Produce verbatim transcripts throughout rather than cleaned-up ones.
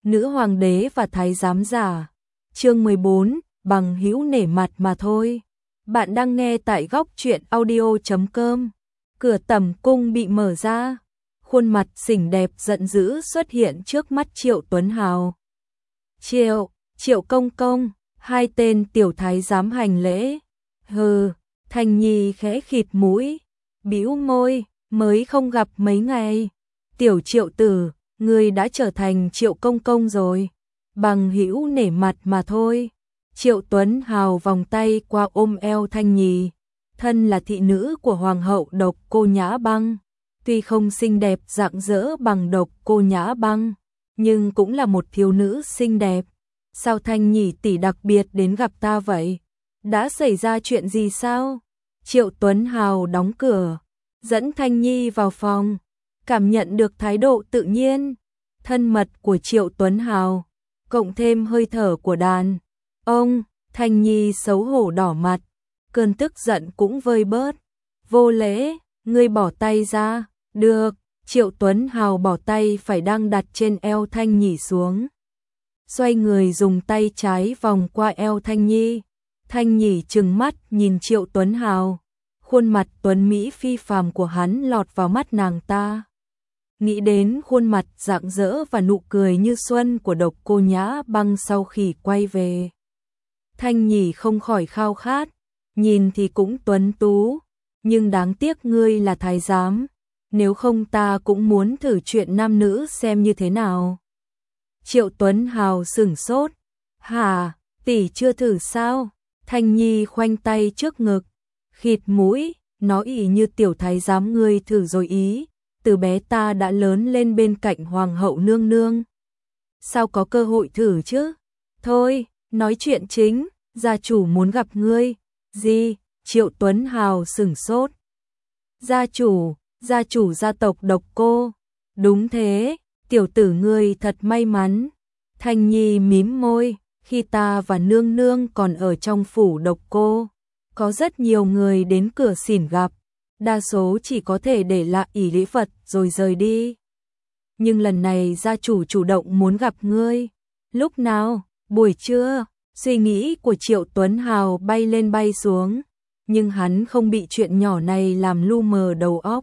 Nữ hoàng đế và thái giám giả. Chương mười bốn, bằng hữu nể mặt mà thôi. Bạn đang nghe tại góc truyện audio chấm com. Cửa tẩm cung bị mở ra, khuôn mặt xinh đẹp giận dữ xuất hiện trước mắt Triệu Tuấn Hào. Triệu, Triệu công công, hai tên tiểu thái giám hành lễ. Hừ, Thanh Nhi khẽ khịt mũi, bĩu môi, mới không gặp mấy ngày. Tiểu Triệu tử, ngươi đã trở thành Triệu công công rồi. Bằng hữu nể mặt mà thôi. Triệu Tuấn Hào vòng tay qua ôm eo Thanh Nhi. Thân là thị nữ của hoàng hậu Độc Cô Nhã Băng, tuy không xinh đẹp rạng rỡ bằng Độc Cô Nhã Băng, nhưng cũng là một thiếu nữ xinh đẹp. Sao Thanh Nhi tỷ đặc biệt đến gặp ta vậy? Đã xảy ra chuyện gì sao? Triệu Tuấn Hào đóng cửa, dẫn Thanh Nhi vào phòng, cảm nhận được thái độ tự nhiên, thân mật của Triệu Tuấn Hào, cộng thêm hơi thở của đàn ông. Thanh Nhi xấu hổ đỏ mặt, cơn tức giận cũng vơi bớt. Vô lễ, ngươi bỏ tay ra. Được. Triệu Tuấn Hào bỏ tay phải đang đặt trên eo Thanh Nhi xuống, xoay người dùng tay trái vòng qua eo Thanh Nhi. Thanh Nhi trừng mắt nhìn Triệu Tuấn Hào, khuôn mặt tuấn mỹ phi phàm của hắn lọt vào mắt nàng ta. Nghĩ đến khuôn mặt rạng rỡ và nụ cười như xuân của Độc Cô Nhã Băng sau khi quay về, Thanh Nhi không khỏi khao khát. Nhìn thì cũng tuấn tú, nhưng đáng tiếc ngươi là thái giám, nếu không ta cũng muốn thử chuyện nam nữ xem như thế nào. Triệu Tuấn Hào sửng sốt. Hả, tỷ chưa thử sao? Thanh Nhi khoanh tay trước ngực, khịt mũi, nói ỉ như tiểu thái giám ngươi thử rồi ý, từ bé ta đã lớn lên bên cạnh hoàng hậu nương nương, sao có cơ hội thử chứ? Thôi, nói chuyện chính, gia chủ muốn gặp ngươi. Gì? Triệu Tuấn Hào sửng sốt. Gia chủ, gia chủ gia tộc Độc Cô. Đúng thế, tiểu tử ngươi thật may mắn. Thanh Nhi mím môi, khi ta và nương nương còn ở trong phủ Độc Cô, có rất nhiều người đến cửa xỉn gặp, đa số chỉ có thể để lại ỷ lễ vật rồi rời đi. Nhưng lần này gia chủ chủ động muốn gặp ngươi. Lúc nào? Buổi trưa. Suy nghĩ của Triệu Tuấn Hào bay lên bay xuống, nhưng hắn không bị chuyện nhỏ này làm lu mờ đầu óc.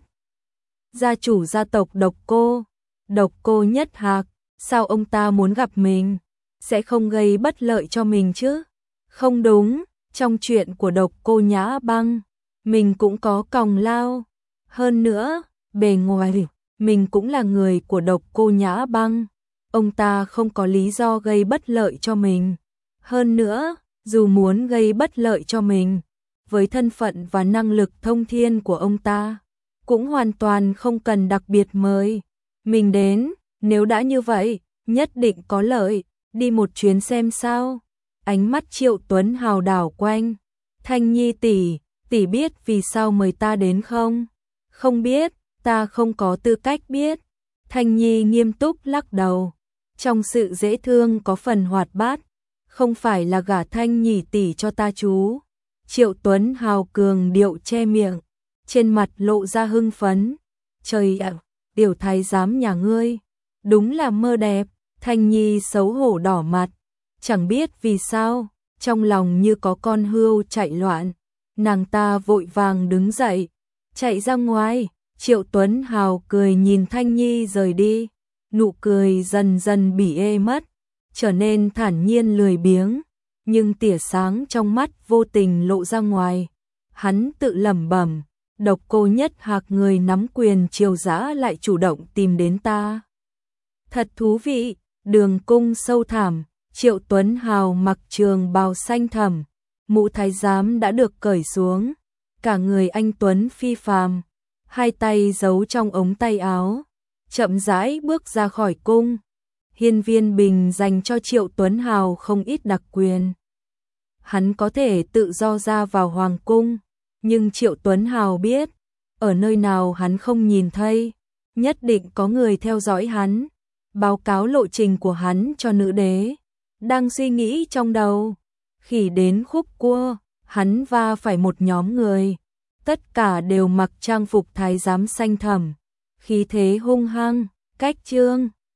Gia chủ gia tộc Độc Cô, Độc Cô Nhất Hạc, sao ông ta muốn gặp mình? Sẽ không gây bất lợi cho mình chứ? Không đúng, trong chuyện của Độc Cô Nhã Băng, mình cũng có còng lao. Hơn nữa, bề ngoài, mình cũng là người của Độc Cô Nhã Băng. Ông ta không có lý do gây bất lợi cho mình. Hơn nữa, dù muốn gây bất lợi cho mình, với thân phận và năng lực thông thiên của ông ta, cũng hoàn toàn không cần đặc biệt mời mình đến. Nếu đã như vậy, nhất định có lợi, đi một chuyến xem sao. Ánh mắt Triệu Tuấn Hào đảo quanh. Thanh Nhi tỷ, tỷ biết vì sao mời ta đến không? Không biết, ta không có tư cách biết. Thanh Nhi nghiêm túc lắc đầu, trong sự dễ thương có phần hoạt bát. Không phải là gả Thanh Nhi tỷ cho ta chú. Triệu Tuấn Hào cường điệu che miệng, trên mặt lộ ra hưng phấn. Trời ạ, tiểu thái giám nhà ngươi, đúng là mơ đẹp. Thanh Nhi xấu hổ đỏ mặt, chẳng biết vì sao, trong lòng như có con hươu chạy loạn. Nàng ta vội vàng đứng dậy, chạy ra ngoài. Triệu Tuấn Hào cười nhìn Thanh Nhi rời đi, nụ cười dần dần bỉ ê mất, trở nên thản nhiên lười biếng, nhưng tia sáng trong mắt vô tình lộ ra ngoài. Hắn tự lẩm bẩm, Độc Cô Nhất Hạc người nắm quyền triều dã lại chủ động tìm đến ta. Thật thú vị. Đường cung sâu thẳm, Triệu Tuấn Hào mặc trường bào xanh thẳm, mũ thái giám đã được cởi xuống, cả người anh tuấn phi phàm, hai tay giấu trong ống tay áo, chậm rãi bước ra khỏi cung. Hiên viên bình dành cho Triệu Tuấn Hào không ít đặc quyền. Hắn có thể tự do ra vào hoàng cung, nhưng Triệu Tuấn Hào biết, ở nơi nào hắn không nhìn thấy, nhất định có người theo dõi hắn. Báo cáo lộ trình của hắn cho nữ đế. Đang suy nghĩ trong đầu, khi đến khúc cua, hắn va phải một nhóm người, tất cả đều mặc trang phục thái giám xanh thẳm, khí thế hung hăng, cách trương